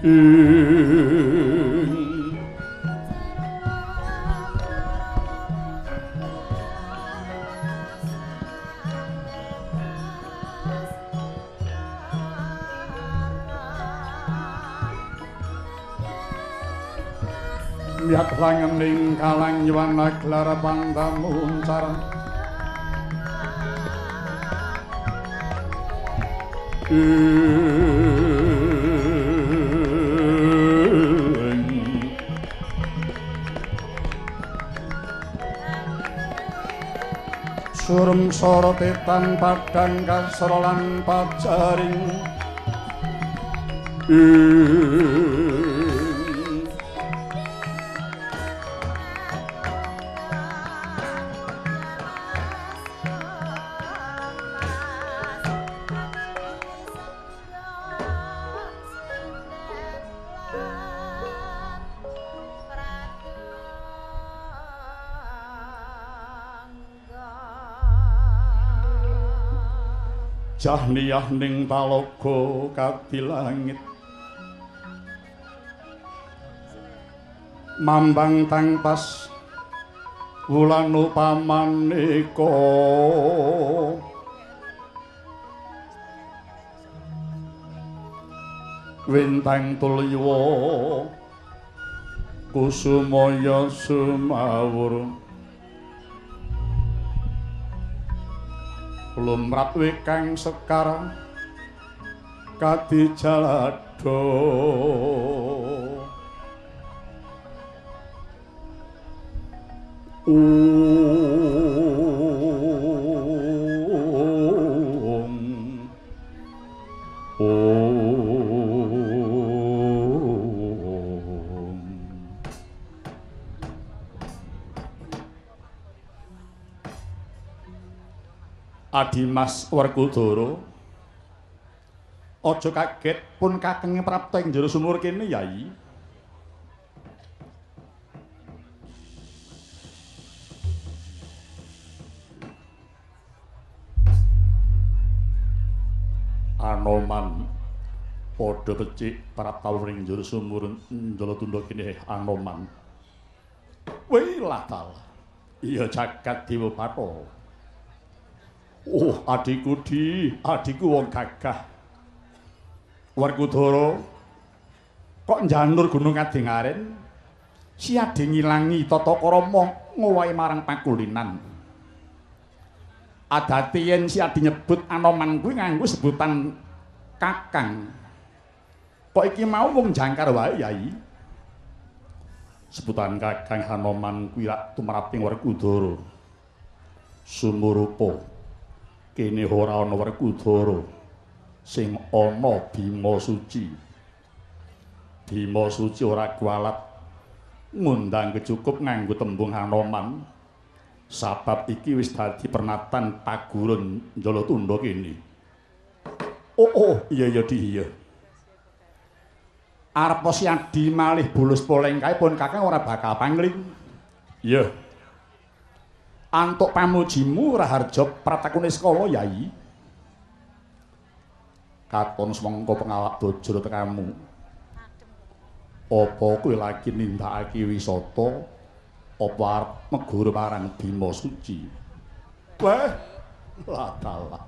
Miat langening kalang yuwana gelar pangtamu uncar Surum sorotetan padang kasrolan pajaring Jahniyah ning talaga kadilangit Mambang tangpas wulan upamaneka Wintang tulya kusumaya sumawur lumrap wekang sekar kadijalada Adimas Werkudara aja kaget pun kakenge prapta ing jero sumur kene Yai Anoman padha becik prapta ing jero sumur Ndalatunda kene Anoman weh latal iya jagat Dewa Bathara Oh, adikku adikku wong gagah. Werkudara kok njanur Gunung Kadingaren? Si ade ngilangi tata krama ngowahi marang pakulinan. Adate yen si ade nyebut Anoman kuwi nganggo sebutan Kakang. Kok iki mau mung jangkar wae, Yai? Sebutan Kakang Anoman kuwi lak tumraping Werkudara. Sumurupa kene ora ana Werkudara sing ana Bima Suci. Bima Suci ora kualat ngundang kecukup nganggo tembung Anoman. Sabab iki wis dadi pernatan Pagurun Ndalatunda kene. Oh, iya iya. Arep siadi malih bulus poleng kae pun Kakang ora bakal pangling. Iya. Antuk pamujimu Raharja Pratakune Skala Yai. Katon semangka pengawak bajra tekamu. Apa kowe lagi nindakake wisata apa arep meguru marang Bima Suci? Weh, latala.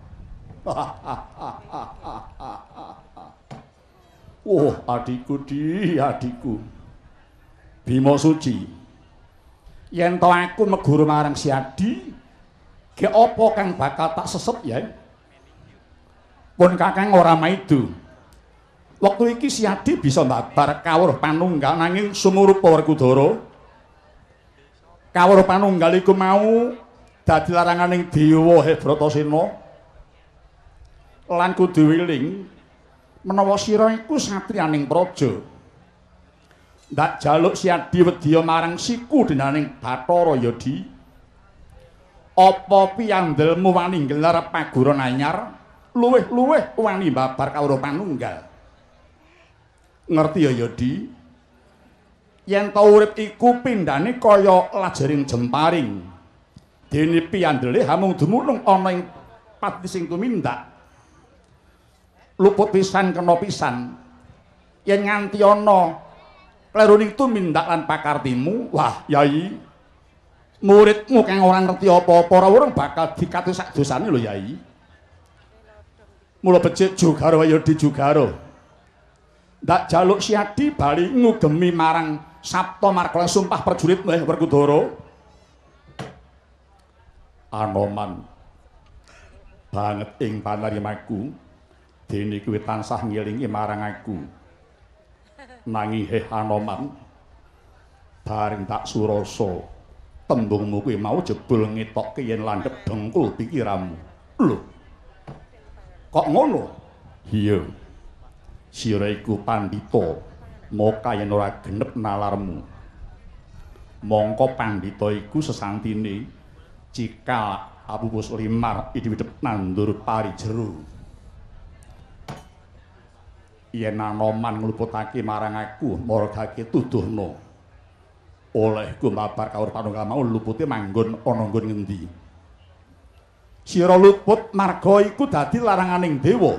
Oh, adikku adikku. Bima Suci. Yen to aku meguru marang si Adi, ge apa kang bakal tak sesep ya? Pun Kakang ora maido. Wektu iki si Adi bisa mbabar kawruh panunggal nanging sumurupa Werkudara. Kawruh panunggal iku mau dadi laranganing Dewa Hebratasena. Lan kudu wiling menawa sira iku satriyaning praja. Ndak jaluk si Adi wedya marang siku denaning Bathara ya Di. Apa piyandelmu wani nggelar paguron anyar, luwih-luwih wani mbabar kawruh panunggal. Ngerti ya Di? Yen ta urip iku pindhane kaya lajaring jemparing. Dene piyandele hamung dumunung ana ing pati sing tumindak. Luput pisan kena pisan. yen nganti ana kleruning tumindak lan pakartimu, wah Yai, muridmu kang ora ngerti apa-apa ora urung bakal dikati sak dosane lho Yai. Mula becik Jogara ya di Jogara. Ndak jaluk Siadi bali ngugemi marang Sabta Markala sumpah prajurit Werkudara. Anoman banget ing panarimaku dene kuwi tansah ngelingi marang aku. Nanging Anoman bareng tak surasa tembungmu kuwi mau jebul ngetokke yen landhep dengkul pikiranmu. Lho. Kok ngono? Iya. Sira iku pandhita, maka yen ora genep nalarmu. Mongko pandhita iku sesantine cikal apupus limar idhip nandur pari jero. Yen Anoman ngluputake marang aku, margake tuduhna. Olehku mabar kawruh panunggal mau lupute manggon ana nggon ngendi? Sira luput marga iku dadi laranganing dewa.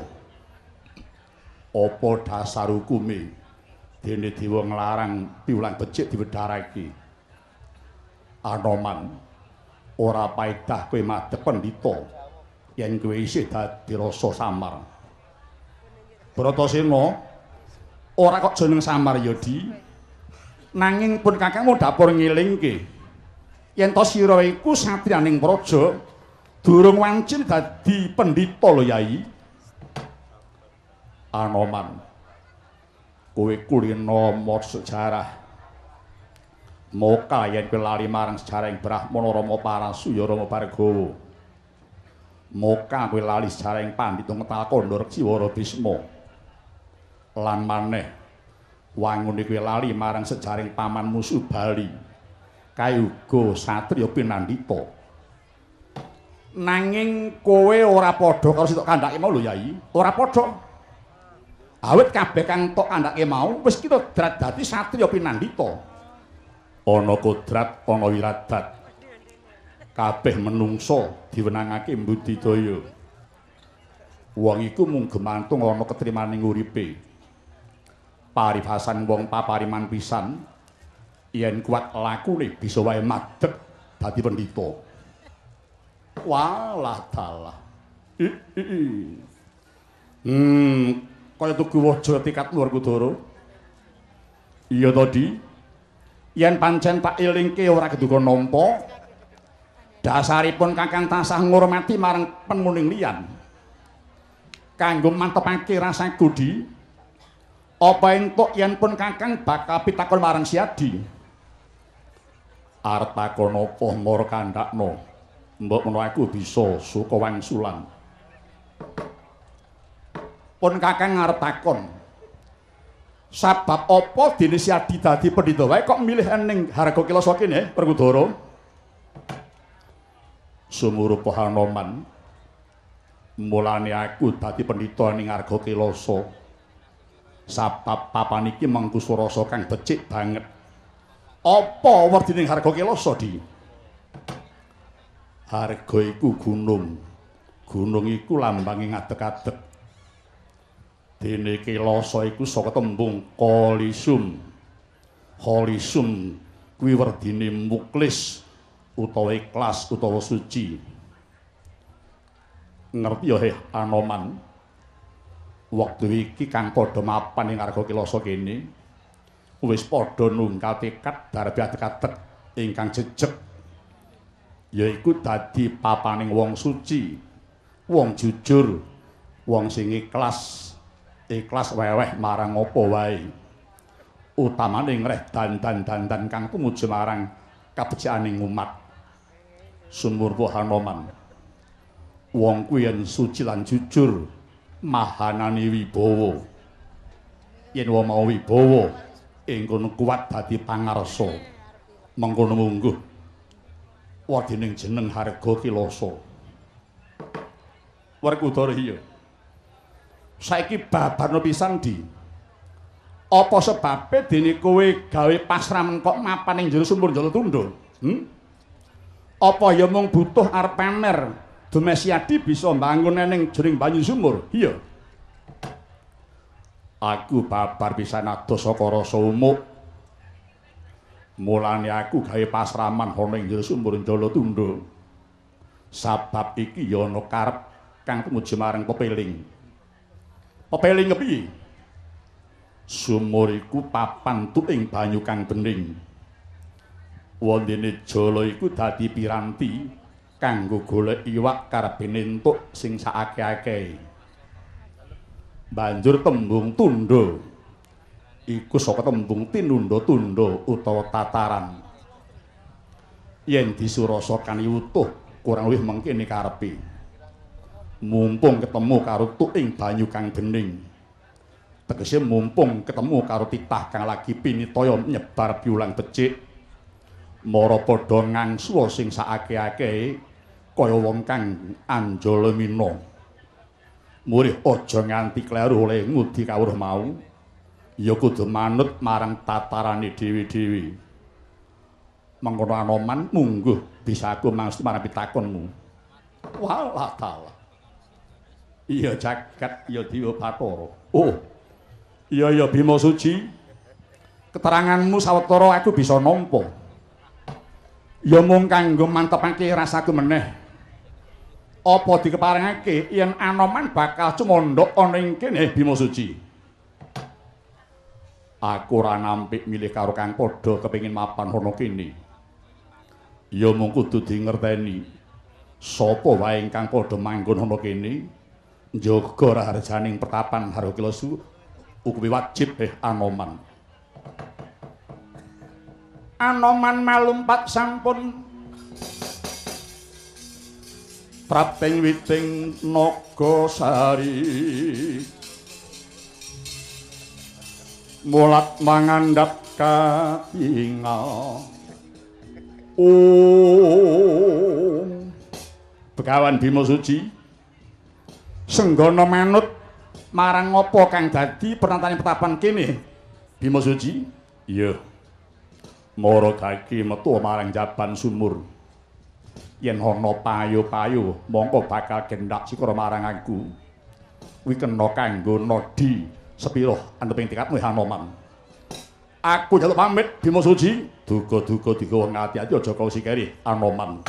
Apa dasar hukume dene dewa nglarang piwulang becik diwedharake? Anoman, ora paedah kowe madhep pendhita yen kowe isih dadi rasa samar. Bratasena ora kok jeneng samar ya Di. Nanging pun kakangmu dapur ngilingke yen to sira iku satriyaning praja durung wancin dadi pendhita lho Yai. Anoman, kowe kulina maca sejarah moka yen kowe lali marang sejarah ing Brahmana Rama Parasuya Rama Bargawa. Moka kowe lali sejarah ing Pandhita Metalakanda Reksiwara Bisma. Lan maneh wangune kowe lali marang sejarah ing pamanmu Subali. Kae uga satriya pinandhita. Nanging kowe ora padha karo sitok kandhake mau lho Yai. Ora padha. Awit kabeh kang tok kandhake mau wis kita drat dadi satriya pinandhita. Ana kodrat, ana wiradat. Kabeh menungso diwenangake mbudidaya. Wong iku mung gemantung ana ketrimaning uripe. Paribasan wong papariman pisan yen kuat lakune bisa wae madhep dadi pendhita. Walah dalah. Kaya tugu waja tikat luar Kudara. Iya to Di. Yen pancen tak elingke ora keduka nampa, dasaripun Kakang tansah ngurmati marang pemuning liyan. Kanggo mantepake rasa Di, apa entuk yen pun Kakang bakal pitakon marang Siadi. Arep takon apa mara kandhakna? Mbok menawa aku bisa suka wangsulan. Pun Kakang ngarep takon. Sabab apa dene Siadi dadi pendhita wae kok milih ning Harga Kilasa kene, Werkudara? Sumurupa Anoman. Mulane aku dadi pendhita ning Harga Kilasa. Sabab papan iki mengku surasa kang becik banget. Apa werdine Harga Kilasa, Di? Harga iku gunung. Gunung iku lambange ngadeg-adeg. Dene Kilasa iku saka tembung Kolisum. Kolisum kuwi werdine muklis utawa ikhlas utawa suci. Ngerti ya Anoman? Wektu iki kang padha mapan ing Harga Kilasa kene wis padha nunggal tekad darbi adeg-adeg ingkang jejeg, yaiku dadi papaning wong suci, wong jujur, wong sing ikhlas weweh marang apa wae, utamane ngreh dandan kang tumuju marang kabecikaning umat. Sumurpa Anoman, wong kuwi yen suci lan jujur mahanane wibawa. Yen wong mau wibawa ingkang kuat dadi pangarsa, mengkono mungguh wadining jeneng Harga Kilasa. Werkudara iya. Saiki babarno pisan Di. Apa sebabe dene kowe gawe pasramen kok mapan ning jero sumur Jala Tundha? Apa ya mung butuh arep pamer Dumes Siadi bisa mbangun ning jering banyu sumur? Iya. Aku babar pisan adoh saka rasa umuk. Mulane aku gawe pasraman ana ing jero sumur Jala Tundha. Sabab iki ya ana karep kang tumuju marang pepeling. Pepeling kepiye? Sumur iku papan tuing banyu kang bening. Wondene jala iku dadi piranti kanggo golek iwak karebene entuk sing sakake-akehe. Banjur tembung tundha iku saka tembung tinundha-tundha utawa tataran. Yen disurasa kani utuh kurang luwih mengkene karepe. Mumpung ketemu karo tuing banyu kang bening. Tegese mumpung ketemu karo titah kang lagi pinitaya nyebar piulang becik. Mara padha ngangsuwa sing sakake-akehe kaya wong kang anjala mina. Murih aja nganti kleru oleh ngudi kawruh mau. Ya kudu manut marang tatarane dhewe-dhewe. Mengkono Anoman mungguh bisa aku mangstu marang pitakonmu. Walah taala. Iya jagat ya Dewa Bathara. Oh. Iya Bima Suci. Keteranganmu sawetara aku bisa nampa. Ya mung kanggo mantepake rasaku meneh. Apa dikeparengake yen Anoman bakal cumondhok ana ing kene Bima Suci? Aku ora nampik milih karo kang padha kepengin mapan ana kene. Ya mung kudu dingerteni sapa wae ingkang padha manggon ana kene njaga raharjaning pertapan Harokilasu kuwi wajib Anoman. Anoman malumpat sampun prapting witing Nagasari mulat mangandhap katingal. Begawan Bima Suci senggana manut marang apa kang dadi pernatane petapan kene Bima Suci? Iya. Mara gage metu marang jaban sumur. Yen ana payu-payu mongko bakal gendak sikara marang aku. Kuwi kena kanggo nodi sepira anteping tikatmu Anoman. Aku njaluk pamit Bima Suci. Duga-duga digawa ngati-ati aja kau sikeri Anoman.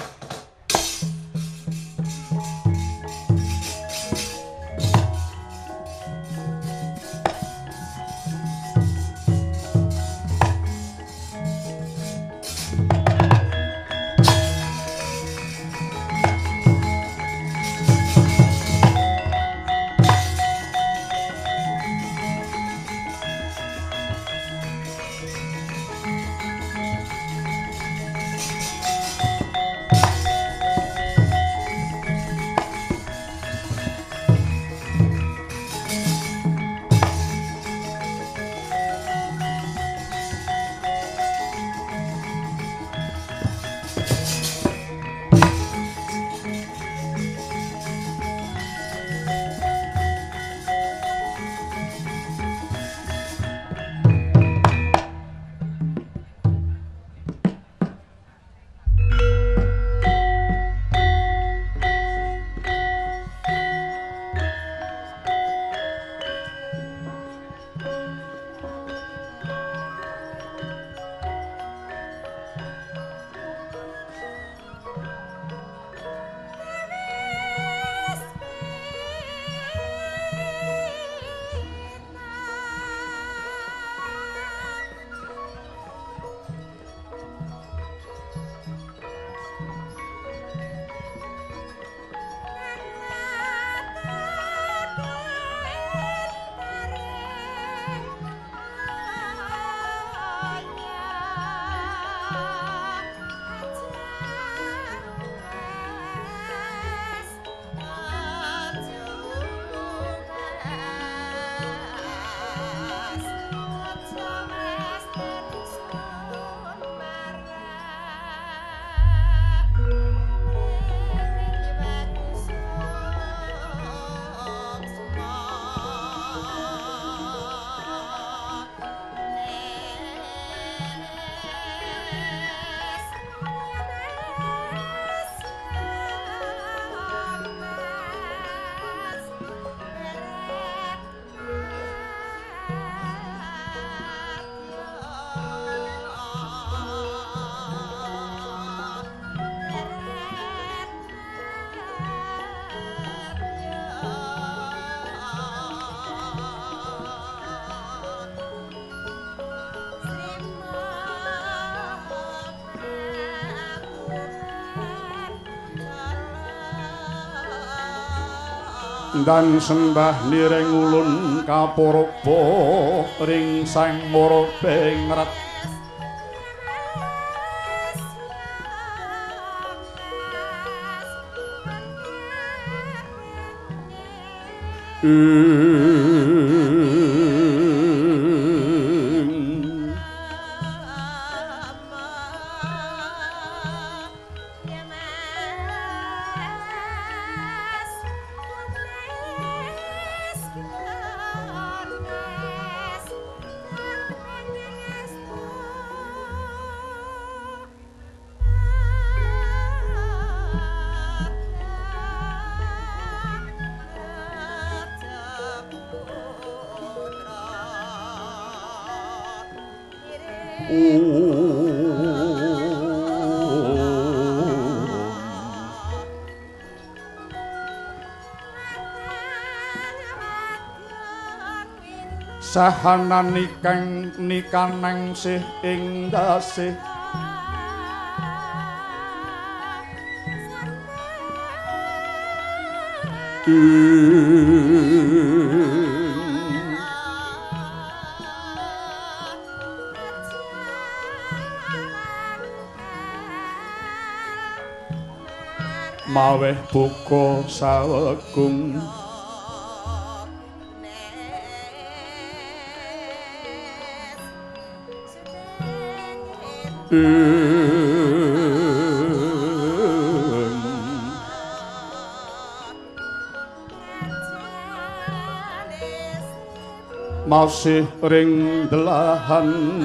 dan sembah nireng ulun kapurba ring sang murbe ngret sahanan ikang nikanang sih ing dasih maweh buka sawegung masih ring delahan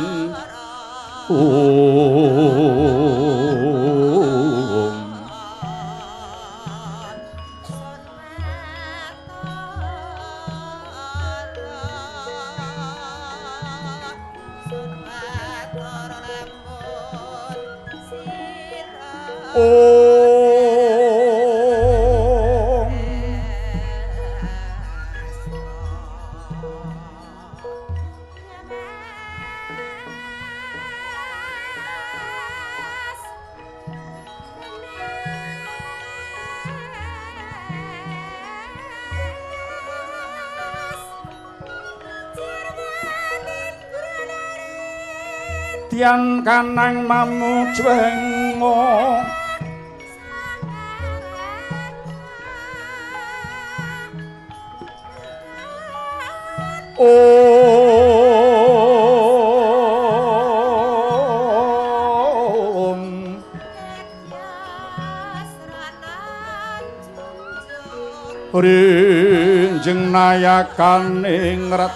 tiang kanang mamujwengo rinjeng nayakane ngret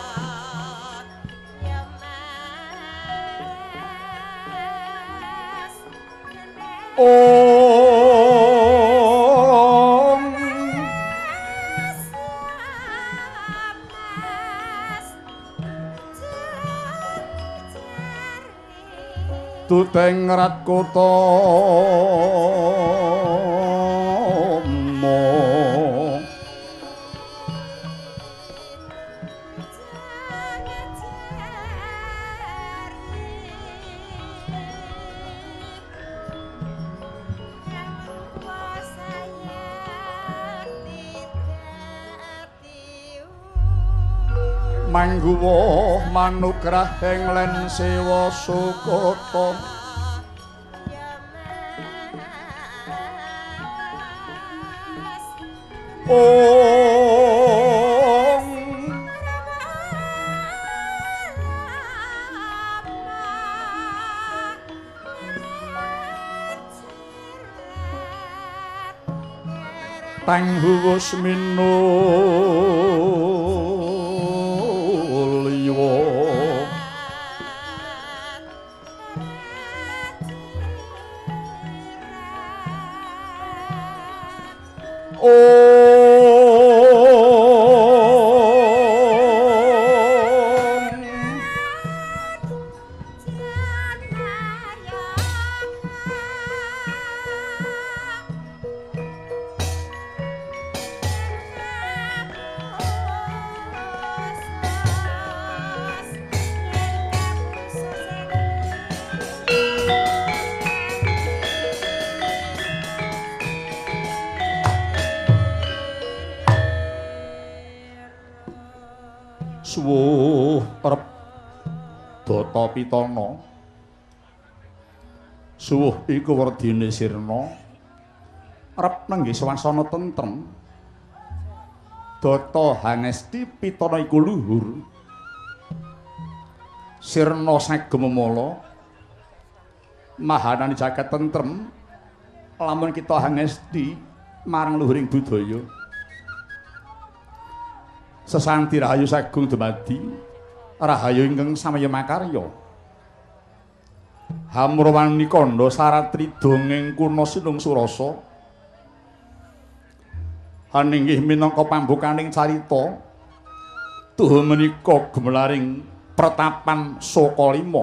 tuteng rat kota mangguwa manugrahing len sewa sukata tanghuwus minulya suwuh arep Bata Pitana suwuh iku werdine sirna arep nenggih swasana tentrem Data Hangesti Pitana iku luhur sirna sagem mala mahanane jagat tentrem lamun kita hangesti marang luhuring budaya sesanti rahayu sagung dumadi rahayu ingkang samaya makarya hamurwani kandha saratri dongeng kuna sinung surasa haninggih minangka pambukaning carita tuhu menika gemelaring pertapan Sokalima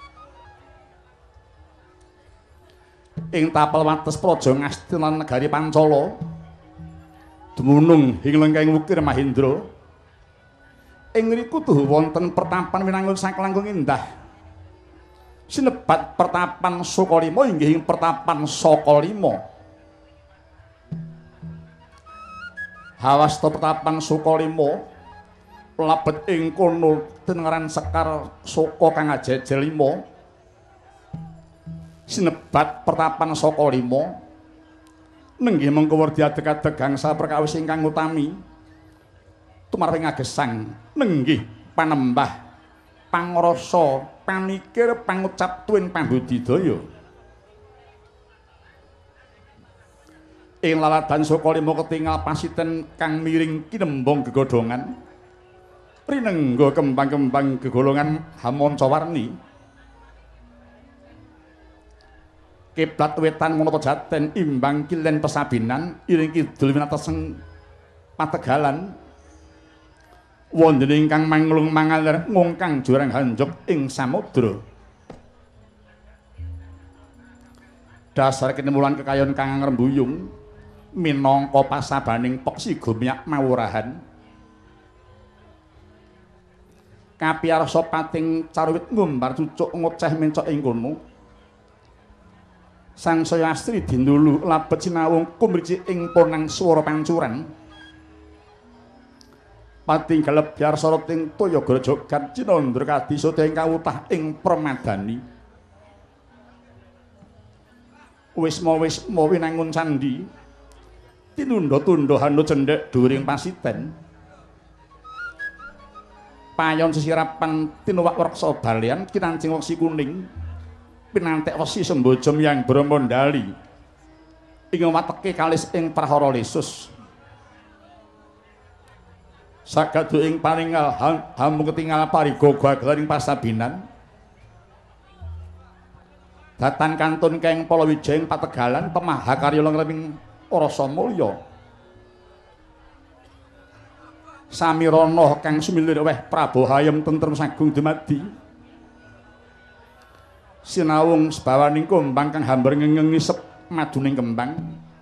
ing tapel wates praja Ngasti lan negari Pancala dumunung ing lengkeng Wukir Mahendra ing ngriku tuhu wonten pertapan winangun saklangkung indah sinebat pertapan Sokalima inggih ing pertapan Sokalima hawasta pertapan Sokalima labet ing kono deneran Sekar Soka kang ajejel 5 sinebat pertapan Sokalima nenggih mengko werdi adeg-adeg gangsa perkawis ingkang utami tumarwing agesang nenggih panembah pangrasa pamikir pangucap tuwin pambudidaya ing laladan Sokalima ketingal pasiten kang miring kinembong gegodhongan rinengga kembang-kembang gegolongan hamancawarni kiblat wetan menapa jaten imbang kilen pesabinan iring kidul winateseng pategalan wonten ingkang manglung mangaler ngungkang jurang hanjok ing samudra dasar kinemulan kekayon kang ngrembuyung minangka pasabaning peksi gumyak mawurahan kapiyarsa pating carwit ngumbar cucuk ngoceh mencok ing kono sang saya astri dindulu labet sinawung kumrici ing ponang swara pancuran pating galep biar sorot ing toya grojogan cinandra kadisota ing kawutah ing permadani wisma winangun candhi tinunda-tunda hanu cendhek dhuwuring pasiten payon sisirapan tinuwak reksa balian kinancing wesi kuning pinantek wesi sembojo yang Brahmandali ing wateke kalis ing prahara lesus sagadu ing paningal hamu ketingal parigaga gelaring pasabinan datan kantun keng Palawijaya ing pategalan pemahakarya lengreming rasa mulya samirana kang sumilir weh Prabu Hayem tentrem sagung dumadi sinawung sebawaning kumbang kang hambar ngengisep maduning kembang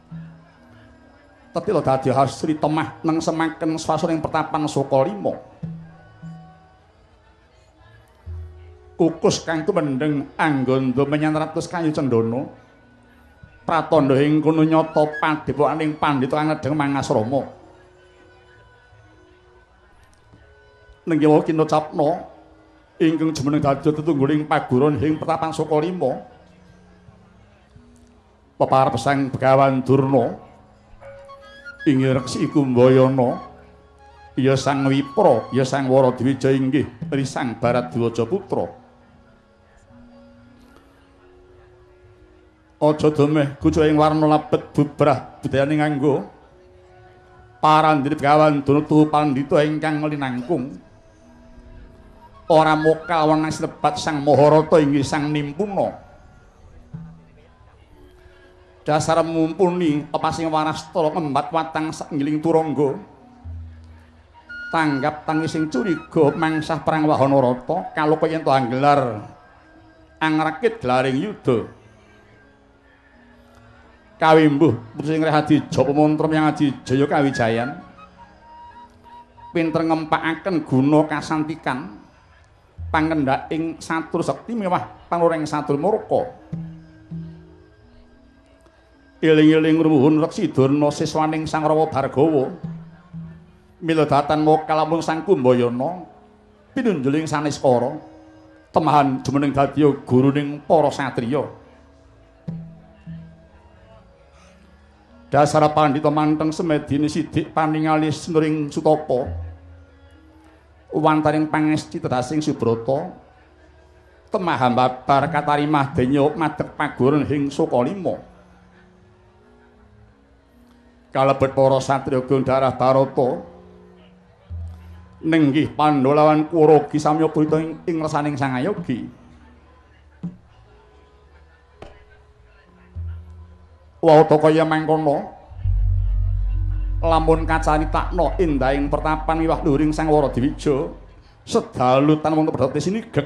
tetila dadi hasri temah neng semaken swasaning pertapan Sokalima kukus kang tumendeng angganda menyang ratus kayu cendana pratandha ing kono nyata padepokaning pandhita kang ngedheng mangasrama nenggih wau kinocapna ingkang jumeneng dadi tetungguling paguron ing pertapan Sokalima peparep sang Begawan Durna inggih reksi Kumbayana ya sang Wipra ya sang Waradwijaya inggih risang Baradwaja putra aja demeh kucu ing warna labet bubrah budayane nganggo parandene Begawan Durna tuhu pandhita ingkang linangkung ora mokal wenang sinebat sang Maharata inggih sang Nimpuna dasar mumpuni pasing warastara ngembat watang sakngiling turangga tanggap tangising curiga mangsah perang Wahanarata kaloka yen to anggelar angrakit glaring yuda kawimbuh putus ing Rahadija pemontrem yang Adijaya kawijayan pinter ngempakaken guna kasantikan pangendhak ing satur sekti mewah panureng satur murka iling-iling ruhun reksi Durna siswaning Sang Rawa Bargawa mila datan mokal lamun Sang Kumbayana pinunjuling Saniskara temahan jumeneng dadi guruning para satriya. Dasar pandhita manteng semedine sidik paningali Sinuring Sutapa wantaning pangesti tedhasing Subrata temahan babar katarimah denya madheg paguron ing Sokalima kalebet para satriya Gondarah Barata nenggih Pandhawa Kuragi samya prita ing resaning Sang Ayogi. Wawata kaya mangkono lamun kacanitakna endahing pertapan miwah luhuring Sang Waradewija sedalu tan wonten pedhot sinigek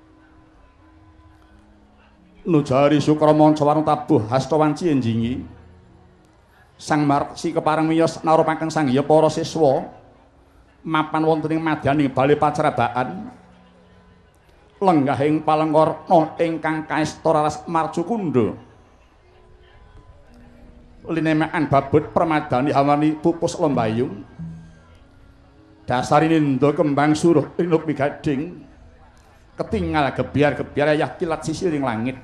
nujari Sukramanca warung tabuh hasta wanci enjingi Sang Marsi kepareng miyos narupaken sangya para siswa mapan wonten ing madyaning bale pacrabaan lenggahing palengkorna ingkang kaesta raras Marcukundha linemaan babut permadani hawani pupus lembayung dasarinindo kembang suruh inup migading ketinggal gebiar-gebiar ayah kilat sisiring langit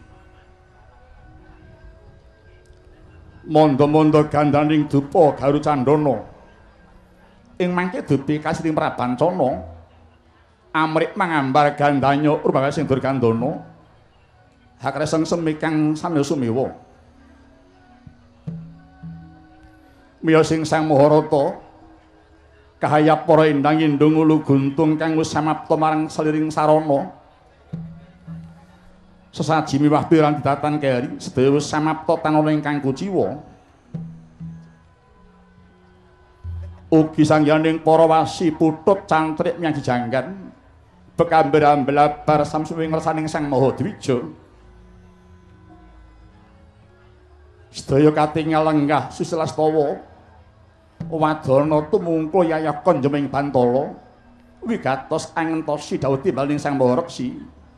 mondo-mondo gandaning dupa garu candana ing mangke dupi kasiring Prabancana amrik mangambar gandanya urbawa sing durgandana hakreseng semikang samya sumewa miya sing Sang Maharata kahayap para endang indung ulu guntung kang wis samapta marang seliring sarana sesaji miwah piran didatan keri sedaya wis samapta tanana ingkang kuciwa ugi sangyaning para wasi putut cantrik miyang janggan bekamber-ambelabar samsuwing ngersaning Sang Mahadewija sedaya katingal lenggah susilastawa wadana tumungkul yayakon jeming Bantala wigatos angentosi dawuh timbaling Sang Mahareksa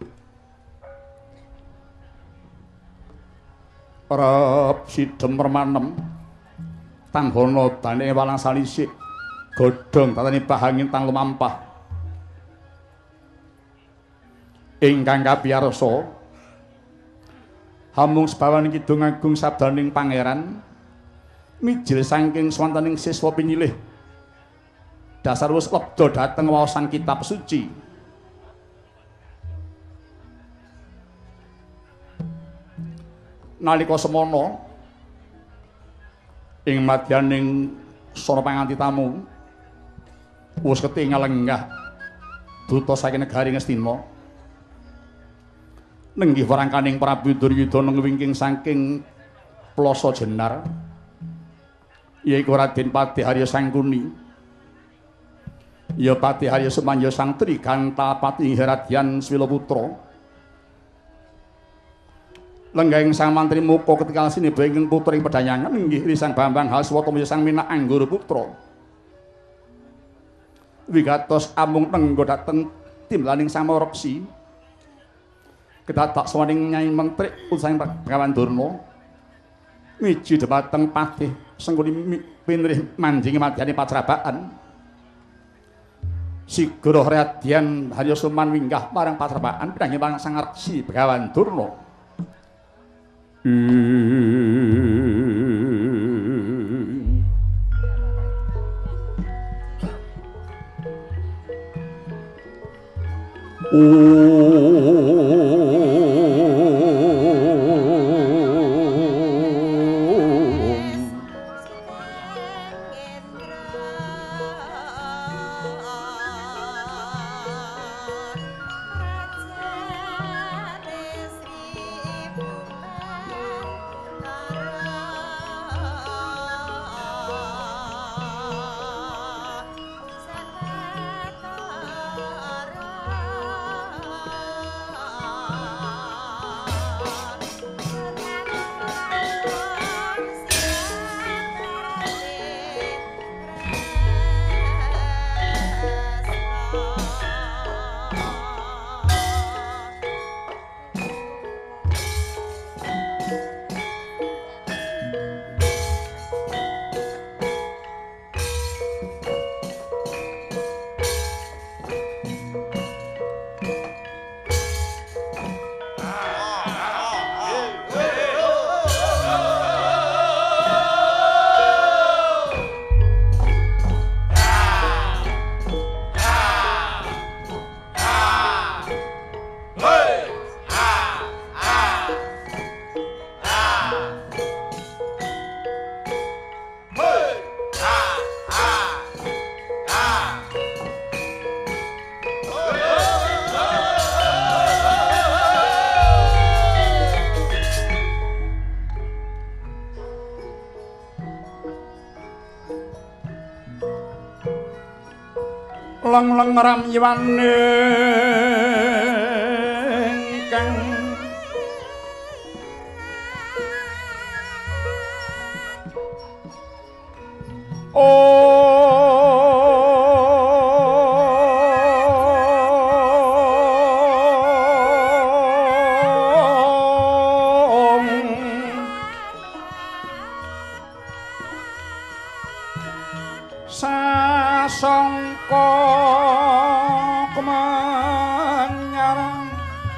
Rep sidhem permanem tanggana bane walang salisik godhong tatani bahangin tang lumampah ingkang kapiyarsa hamung sebawan kidung agung sabdaning pangeran mijil saking swantening siswa pinyilih dasar wis lebda dhateng waosan kitab suci nalika semana ing madyaning sora panganti tamu wis ketingal lenggah duta saking negari Ngastina nenggih warangkaning Prabu Duryudana ngwingking saking Plasa Jenar yaiku Raden Patiharya Sangkuni ya Patiharya Sumanja Sang Triganta Pati Heradyan Swilaputra lenggahing Sang Mantri Muka ketika sini benging putra ing pedhayangan inggih Sang Bambang Haswata Sang Minak Anggara Putra wigatos amung tenggo dhateng timlaning Sang Mahareksa kedadak sawaning Nyai Mentri usaing Begawan Durna miji dhateng Patih Sengkuni pinrih manjing madyani pacrabaan Sigra Radyan Harya Suman winggah marang pacrabaan pinanggih marang Sang Reksi Begawan Durna leng-leng ramyiwane kang sasangka kemanyarang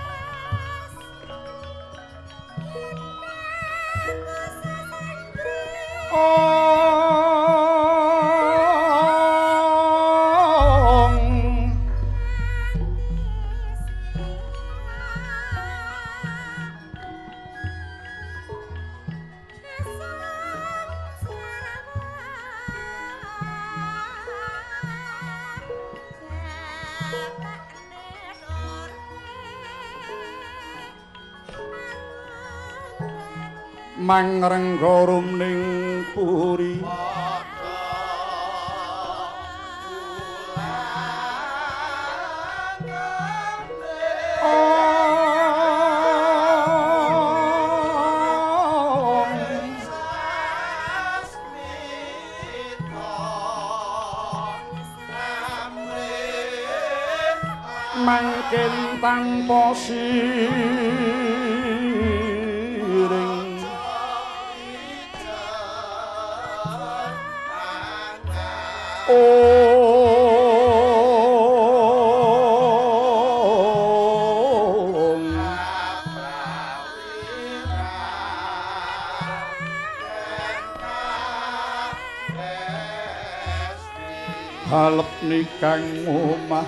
mangrengga rumning puri mangkin tanpa siring halep nikang omah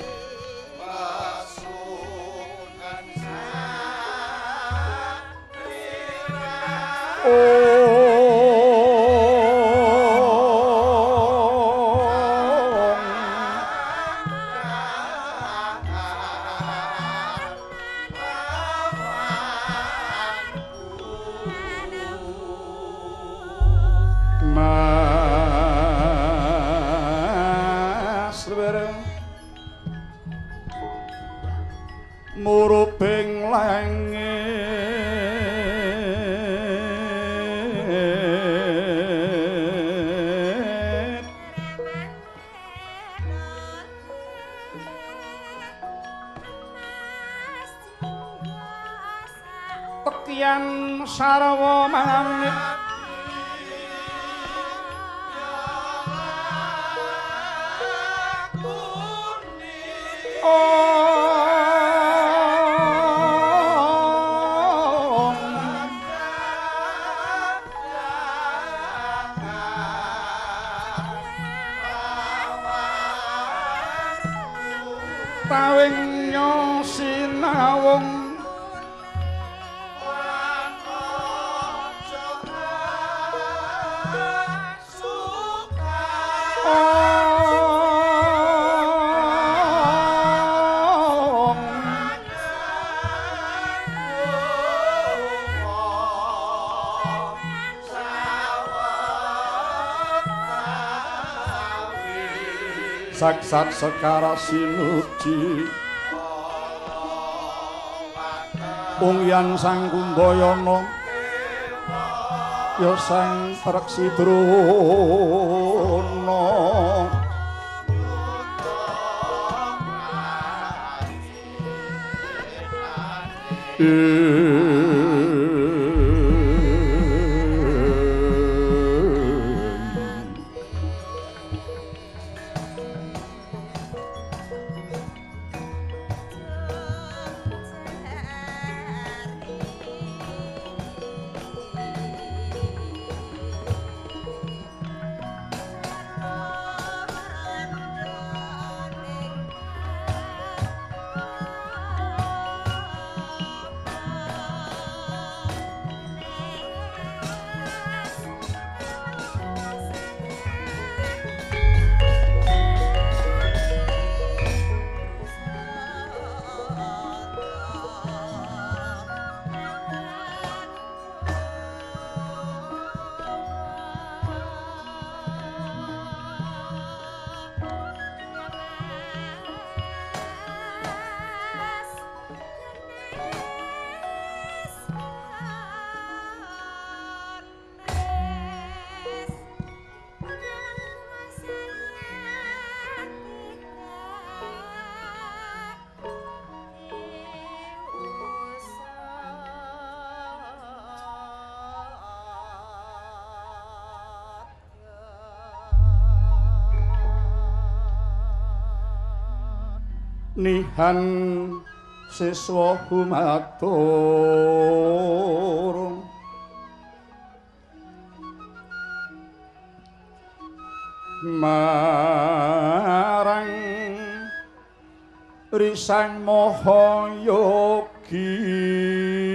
muruping langit tekian sarwa manit tawing nyosinawung saksat sekara sinuci ungyan sang Kumbayana ya sang Treksidrona nihan siswa humatur marang risang moho yogi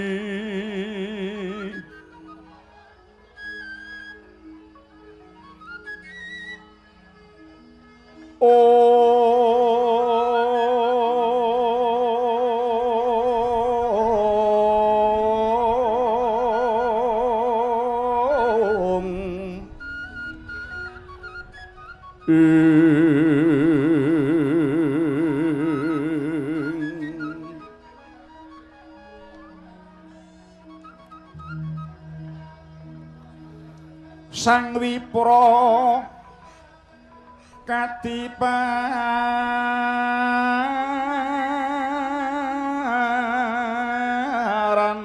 Sang Wipra katiparan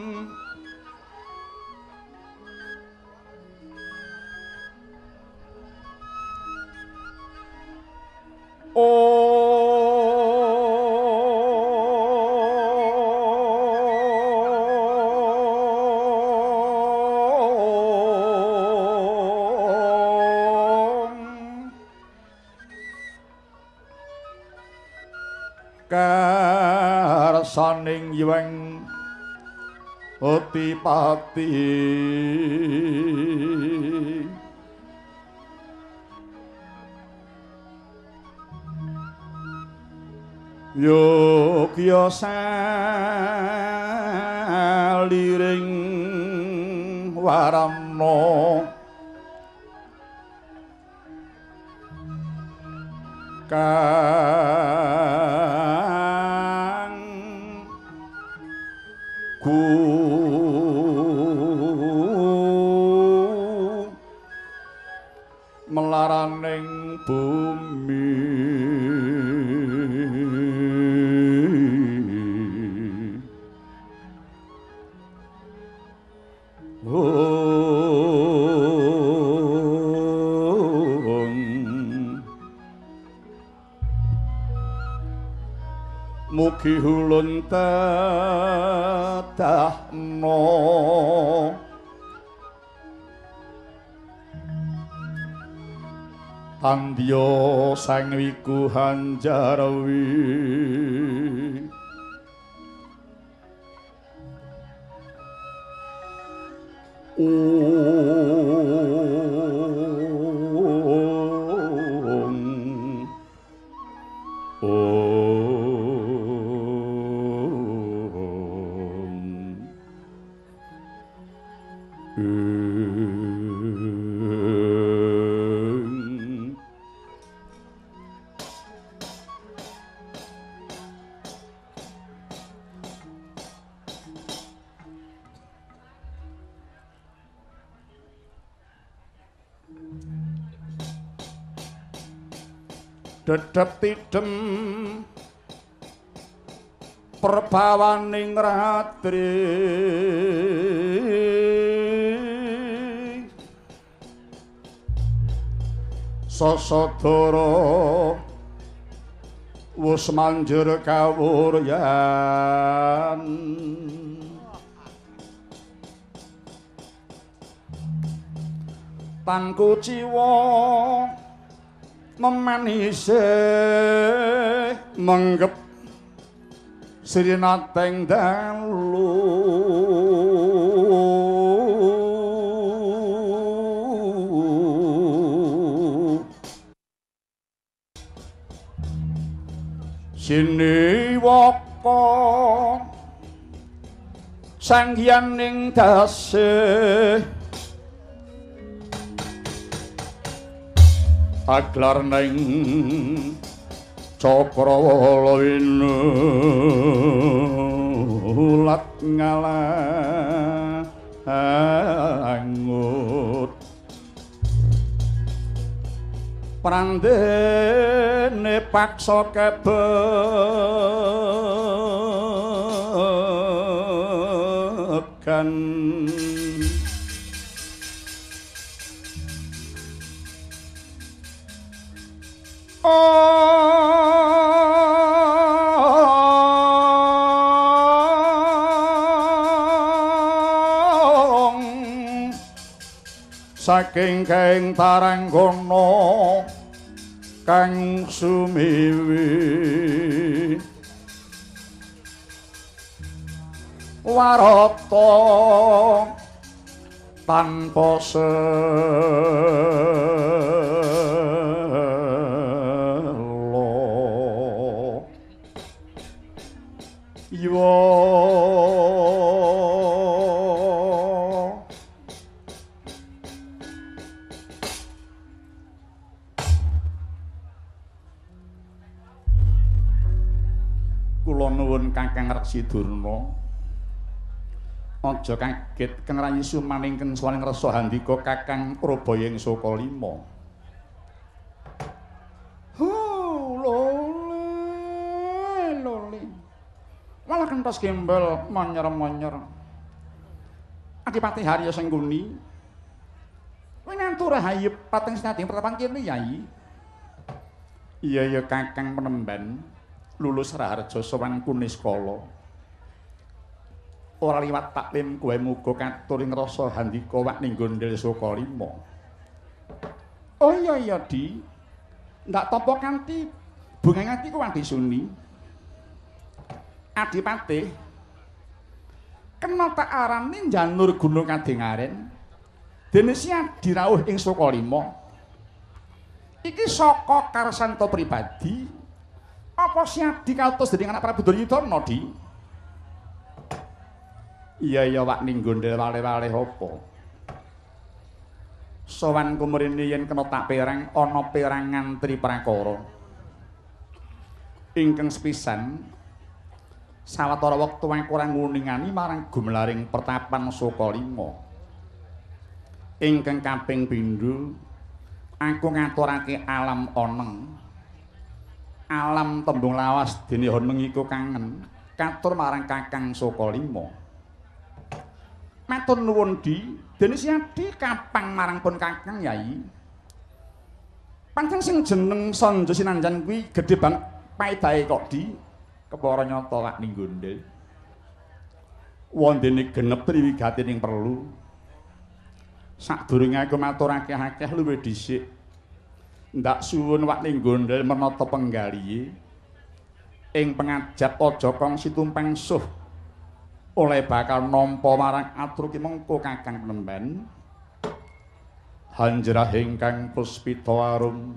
karsaning yuweng Adipati Yogya saliring warana kang melaraning bumi mugi hulun tedahno pandya sang wikuhan jarawi dedep tidem perbawaning ratri Sasadara wus manjur kawuryan tan kuciwa memanise menggep srinateng dalu siniwaka sangyaning tasih aglar ning Cakrawala winulat ngalangut prandene paksa kebekan saking keng Taranggono kang sumiwi warata tanpa selo yo kula nuwun Kakang Reksi Durna aja kaget keng rayi sumaningken swaning rasa handika Kakang Prabaya ing Sokalima. Lole. Malah kentos gembel monyor-monyor. Adipati Harya Sengguni. Winantu rahayu pateng sinading pertapan kene Yai. Iya ya Kakang Penemban lulus Raharja sowan Kuniskala. Ora liwat taklim kowe muga katur ing rasa handika wak ning Gondel Sokalima. Oh iya Di. Ndak tampa kanthi bungeng ati ku Adisuni. Adipati kena tak arani njanur Gunung Kadingaren. Dene Siadi rawuh ing Sokalima. Iki saka karsanta pribadi apa Siadi kautus dening anak Prabu Duryudana, Di? Iya wak ning Gondel wale-wale apa? Sowan kumrene yen kena tak perang ana perangan triprakara. Ingkang sepisan sawetara wektu aku ora nguningani marang gumelaring pertapan Sokalima. Ingkang kaping pindho aku ngaturake alam oneng. Alam tembung lawas dene honeng iku kangen katur marang Kakang Sokalima. Matur nuwun Di, dene Siadi kapang marang pun Kakang Yai. Pancen sing jeneng Sanja Sinanjan kuwi gedhe banget paedahe kok Di. Kepara nyata wak ning Gondel. Wondene genep triwigatining perlu. Sadurunge aku maturake akeh luwih dhisik. Ndak suwun wak ning Gondel menata penggalihe. Ing pengajap aja kong situmpeng suh. Oleh bakal nampa marang atur ki mengko Kakang Penemban hanjrah ingkang puspita arum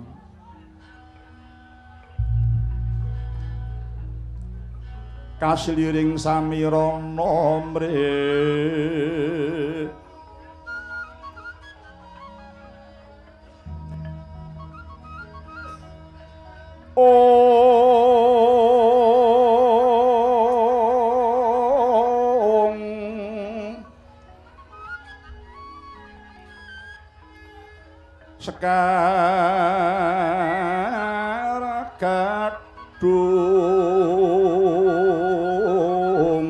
kasliring samirana mrih Sekar kadung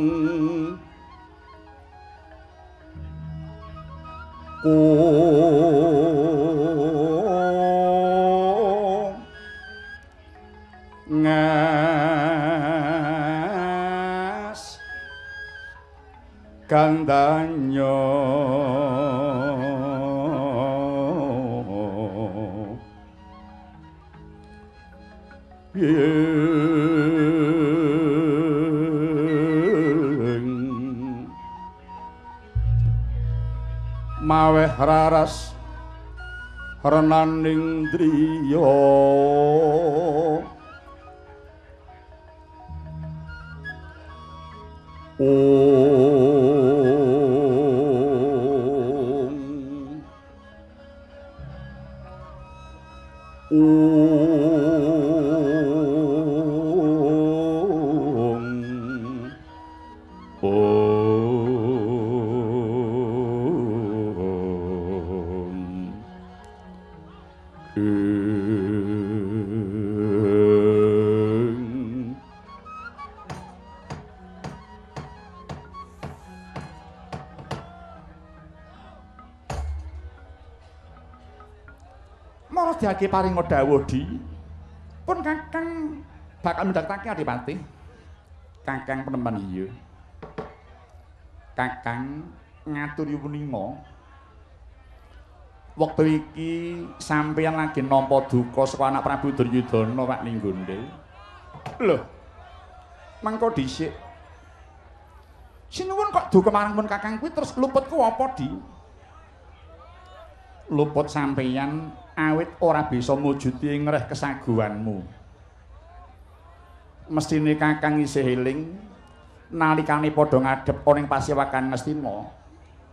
ngas kandanya maweh raras renaning driya Mara diake paring dawuh Di. Pun Kakang bakal ndhaktake Adipati. Kakang Penemban iya. Kakang ngaturi punika. Wektu iki sampeyan lagi nampa duka saka anak Prabu Duryudana Pak ning Gondel. Lho. Mangko dhisik. Sinuwun kok duka marang pun Kakang kuwi terus luput ku apa, Di? Luput sampeyan awit ora bisa mujuti ngreh kesaguhanmu. Mestine Kakang isih eling nalikane padha ngadhep ana ing Pasewakan Ngastina.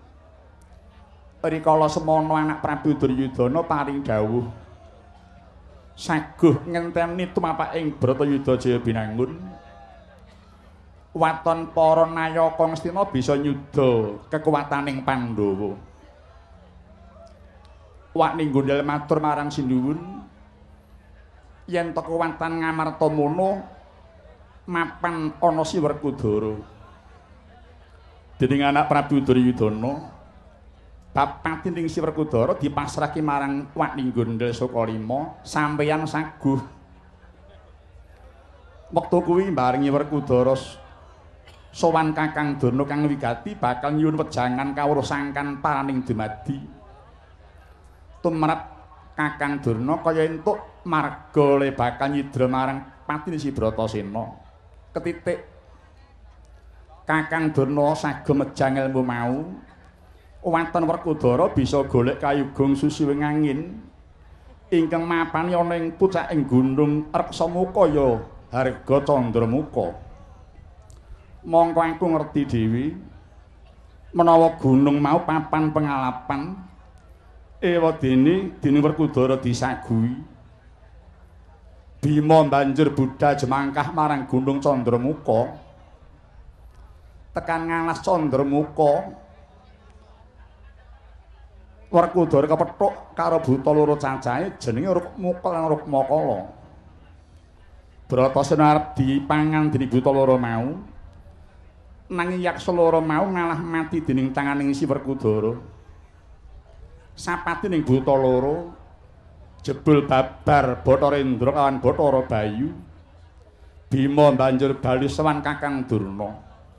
Rikala semono anak Prabu Duryudana paring dawuh saguh ngenteni tumapaking Bratayuda Jaya Binangun waton para nayaka Ngastina bisa nyuda kekuwataning Pandhawa. Wak ning Gondel matur marang Sinuwun yen kekuwatan Ngamartamana mapan ana si Werkudara. Dening anak Prabu Duryudana bab patining si Werkudara dipasrahke marang Wak ning Gondel Sukalima sampeyan saguh. Wektu kuwi barengi Werkudara sowan Kakang Durna kang wigati bakal nyuwun wejangan kawruh sangkan paraning dumadi. Tumrap Kakang Durna kaya entuk marga le bakal nyidra marang patine si Bratasena. Ketitik Kakang Durna sagem mejang ilmu mau waton Werkudara bisa golek kayugung susuwing angin ingkang mapani ana ing pucaking gunung Reksamuka ya Harga Candramuka. Mongko aku ngerti dhewe menawa gunung mau papan pengalapan ewadene dening Werkudara disagui. Bima banjur budhal jemangkah marang Gunung Candramuka. Tekan ngalas Candramuka Werkudara kepethuk karo buta loro cacahe jenenge Rukmukala lan Rukmakala. Bratasena arep dipangan dening buta loro mau. Nanging yaksa loro mau ngalah mati dening tanganing si Werkudara. Sapati ning buta loro jebul babar Bathara Indra kawan Bathara Bayu. Bima banjur bali sowan Kakang Durna.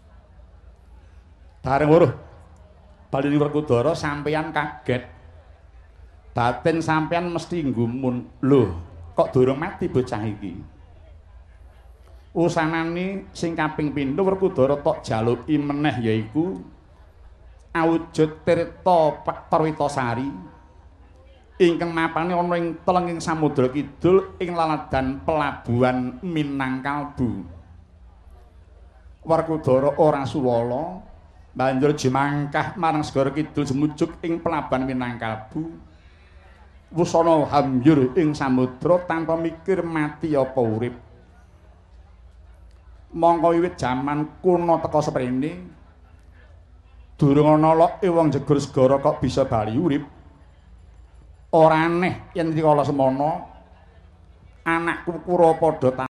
Bareng weruh bali Werkudara sampeyan kaget. Batin sampeyan mesti nggumun. Lho, kok durung mati bocah iki? Usanane sing kaping pindho Werkudara tok jaluki meneh yaiku awujud Tirta Parwitasari ingkang mapane ana ing telenging Samudra Kidul ing laladan pelabuhan Minangkalbu. Werkudara ora suwala banjur jemangkah marang segara kidul jemujuk ing pelabuhan Minangkalbu. Wusana hamyur ing samudra tanpa mikir mati apa urip. Mongko wiwit jaman kuna teka seprene durung ana loke wong jegur segara kok bisa bali urip. Ora aneh yen rikala semana anak kukura padha